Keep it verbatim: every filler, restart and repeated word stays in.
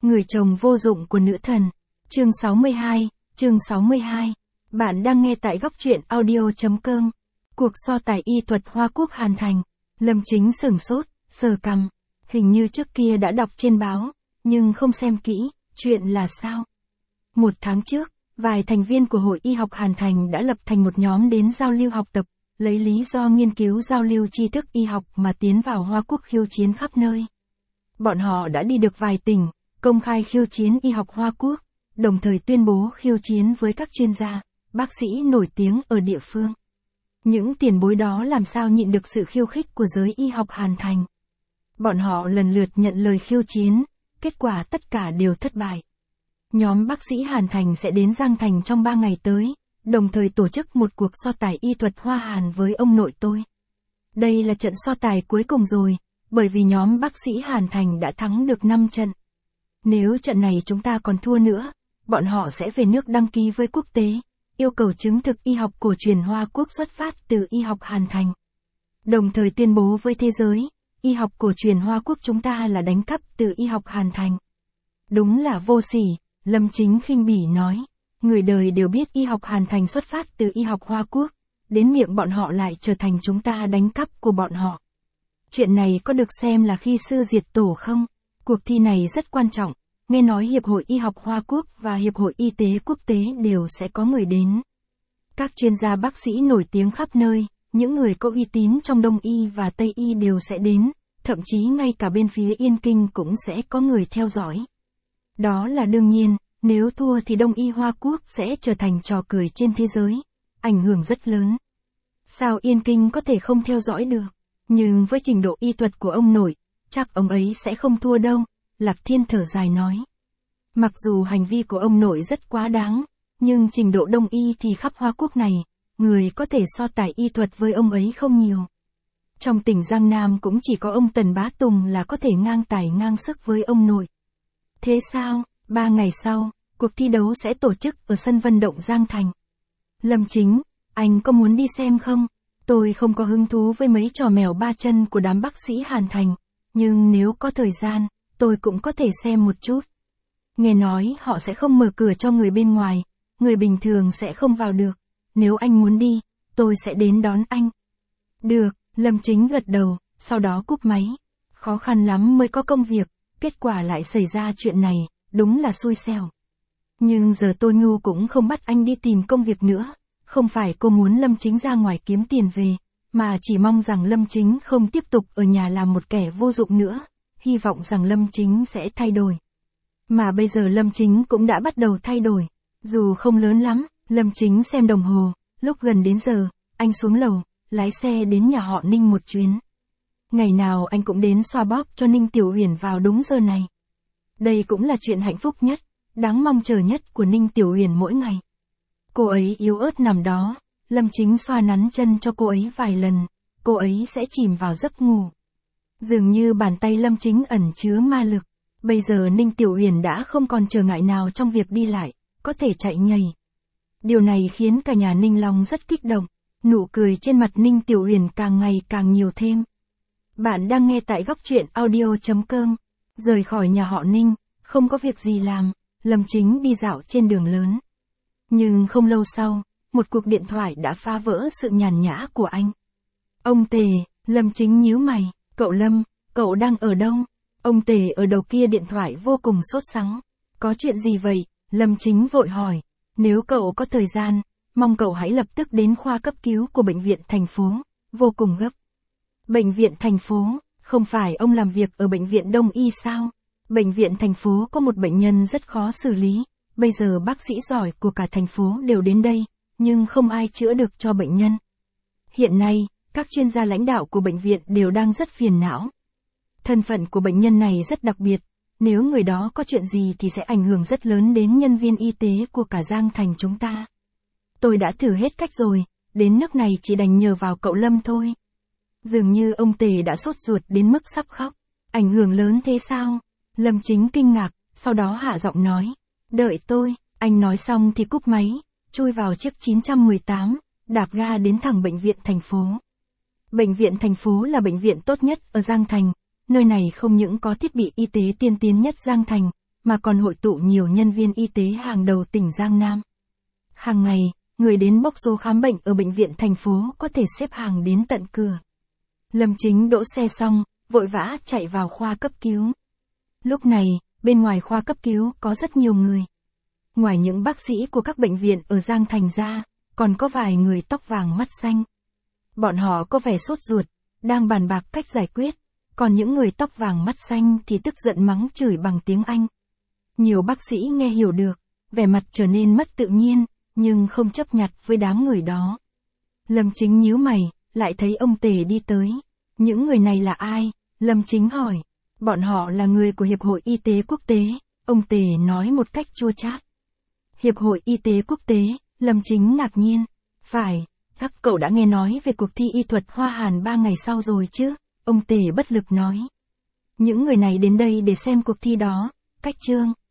Người chồng vô dụng của nữ thần. Chương sáu mươi hai, chương sáu mươi hai. Bạn đang nghe tại góc truyện audio chấm com. Cuộc so tài y thuật Hoa Quốc Hàn Thành. Lâm Chính sửng sốt, sờ cằm. Hình như trước kia đã đọc trên báo, nhưng không xem kỹ, chuyện là sao? Một tháng trước, vài thành viên của Hội Y học Hàn Thành đã lập thành một nhóm đến giao lưu học tập, lấy lý do nghiên cứu giao lưu tri thức y học mà tiến vào Hoa Quốc khiêu chiến khắp nơi. Bọn họ đã đi được vài tỉnh, công khai khiêu chiến y học Hoa Quốc, đồng thời tuyên bố khiêu chiến với các chuyên gia, bác sĩ nổi tiếng ở địa phương. Những tiền bối đó làm sao nhịn được sự khiêu khích của giới y học Hàn Thành. Bọn họ lần lượt nhận lời khiêu chiến, kết quả tất cả đều thất bại. Nhóm bác sĩ Hàn Thành sẽ đến Giang Thành trong ba ngày tới, đồng thời tổ chức một cuộc so tài y thuật Hoa Hàn với ông nội tôi. Đây là trận so tài cuối cùng rồi, bởi vì nhóm bác sĩ Hàn Thành đã thắng được năm trận. Nếu trận này chúng ta còn thua nữa, bọn họ sẽ về nước đăng ký với quốc tế, yêu cầu chứng thực y học cổ truyền Hoa Quốc xuất phát từ y học Hàn Thành. Đồng thời tuyên bố với thế giới, y học cổ truyền Hoa Quốc chúng ta là đánh cắp từ y học Hàn Thành. Đúng là vô sỉ, Lâm Chính khinh bỉ nói. Người đời đều biết y học Hàn Thành xuất phát từ y học Hoa Quốc, đến miệng bọn họ lại trở thành chúng ta đánh cắp của bọn họ. Chuyện này có được xem là khi sư diệt tổ không? Cuộc thi này rất quan trọng, nghe nói Hiệp hội Y học Hoa Quốc và Hiệp hội Y tế Quốc tế đều sẽ có người đến. Các chuyên gia bác sĩ nổi tiếng khắp nơi, những người có uy tín trong Đông Y và Tây Y đều sẽ đến, thậm chí ngay cả bên phía Yên Kinh cũng sẽ có người theo dõi. Đó là đương nhiên, nếu thua thì Đông Y Hoa Quốc sẽ trở thành trò cười trên thế giới, ảnh hưởng rất lớn. Sao Yên Kinh có thể không theo dõi được? Nhưng với trình độ y thuật của ông nội, chắc ông ấy sẽ không thua đâu, Lạc Thiên thở dài nói. Mặc dù hành vi của ông nội rất quá đáng, nhưng trình độ Đông Y thì khắp Hoa Quốc này, người có thể so tài y thuật với ông ấy không nhiều. Trong tỉnh Giang Nam cũng chỉ có ông Tần Bá Tùng là có thể ngang tài ngang sức với ông nội. Thế sao, ba ngày sau, cuộc thi đấu sẽ tổ chức ở sân vận động Giang Thành. Lâm Chính, anh có muốn đi xem không? Tôi không có hứng thú với mấy trò mèo ba chân của đám bác sĩ Hàn Thành, nhưng nếu có thời gian, tôi cũng có thể xem một chút. Nghe nói họ sẽ không mở cửa cho người bên ngoài, người bình thường sẽ không vào được. Nếu anh muốn đi, tôi sẽ đến đón anh. Được, Lâm Chính gật đầu, sau đó cúp máy. Khó khăn lắm mới có công việc, kết quả lại xảy ra chuyện này, đúng là xui xẻo. Nhưng giờ Tô Nhu cũng không bắt anh đi tìm công việc nữa. Không phải cô muốn Lâm Chính ra ngoài kiếm tiền về, mà chỉ mong rằng Lâm Chính không tiếp tục ở nhà làm một kẻ vô dụng nữa, hy vọng rằng Lâm Chính sẽ thay đổi. Mà bây giờ Lâm Chính cũng đã bắt đầu thay đổi, dù không lớn lắm, Lâm Chính xem đồng hồ, lúc gần đến giờ, anh xuống lầu, lái xe đến nhà họ Ninh một chuyến. Ngày nào anh cũng đến xoa bóp cho Ninh Tiểu Uyển vào đúng giờ này. Đây cũng là chuyện hạnh phúc nhất, đáng mong chờ nhất của Ninh Tiểu Uyển mỗi ngày. Cô ấy yếu ớt nằm đó, Lâm Chính xoa nắn chân cho cô ấy vài lần, cô ấy sẽ chìm vào giấc ngủ. Dường như bàn tay Lâm Chính ẩn chứa ma lực, bây giờ Ninh Tiểu Uyển đã không còn trở ngại nào trong việc đi lại, có thể chạy nhảy. Điều này khiến cả nhà Ninh Long rất kích động, nụ cười trên mặt Ninh Tiểu Uyển càng ngày càng nhiều thêm. Bạn đang nghe tại góc truyện audio chấm com. Rời khỏi nhà họ Ninh, không có việc gì làm, Lâm Chính đi dạo trên đường lớn. Nhưng không lâu sau, một cuộc điện thoại đã phá vỡ sự nhàn nhã của anh. Ông Tề, Lâm Chính nhíu mày, cậu Lâm, cậu đang ở đâu? Ông Tề ở đầu kia điện thoại vô cùng sốt sắng. Có chuyện gì vậy? Lâm Chính vội hỏi. Nếu cậu có thời gian, mong cậu hãy lập tức đến khoa cấp cứu của bệnh viện thành phố, vô cùng gấp. Bệnh viện thành phố, không phải ông làm việc ở bệnh viện Đông Y sao? Bệnh viện thành phố có một bệnh nhân rất khó xử lý. Bây giờ bác sĩ giỏi của cả thành phố đều đến đây, nhưng không ai chữa được cho bệnh nhân. Hiện nay, các chuyên gia lãnh đạo của bệnh viện đều đang rất phiền não. Thân phận của bệnh nhân này rất đặc biệt, nếu người đó có chuyện gì thì sẽ ảnh hưởng rất lớn đến nhân viên y tế của cả Giang Thành chúng ta. Tôi đã thử hết cách rồi, đến nước này chỉ đành nhờ vào cậu Lâm thôi. Dường như ông Tề đã sốt ruột đến mức sắp khóc. Ảnh hưởng lớn thế sao? Lâm Chính kinh ngạc, sau đó hạ giọng nói. Đợi tôi, anh nói xong thì cúp máy, chui vào chiếc chín một tám, đạp ga đến thẳng bệnh viện thành phố. Bệnh viện thành phố là bệnh viện tốt nhất ở Giang Thành, nơi này không những có thiết bị y tế tiên tiến nhất Giang Thành, mà còn hội tụ nhiều nhân viên y tế hàng đầu tỉnh Giang Nam. Hàng ngày, người đến bốc số khám bệnh ở bệnh viện thành phố có thể xếp hàng đến tận cửa. Lâm Chính đỗ xe xong, vội vã chạy vào khoa cấp cứu. Lúc này, bên ngoài khoa cấp cứu có rất nhiều người. Ngoài những bác sĩ của các bệnh viện ở Giang Thành ra, còn có vài người tóc vàng mắt xanh. Bọn họ có vẻ sốt ruột, đang bàn bạc cách giải quyết, còn những người tóc vàng mắt xanh thì tức giận mắng chửi bằng tiếng Anh. Nhiều bác sĩ nghe hiểu được, vẻ mặt trở nên mất tự nhiên, nhưng không chấp nhặt với đám người đó. Lâm Chính nhíu mày, lại thấy ông Tề đi tới. Những người này là ai? Lâm Chính hỏi. Bọn họ là người của Hiệp hội Y tế Quốc tế, ông Tề nói một cách chua chát. Hiệp hội Y tế Quốc tế, Lâm Chính ngạc nhiên. Phải, các cậu đã nghe nói về cuộc thi y thuật Hoa Hàn ba ngày sau rồi chứ? Ông Tề bất lực nói. Những người này đến đây để xem cuộc thi đó, cách chương.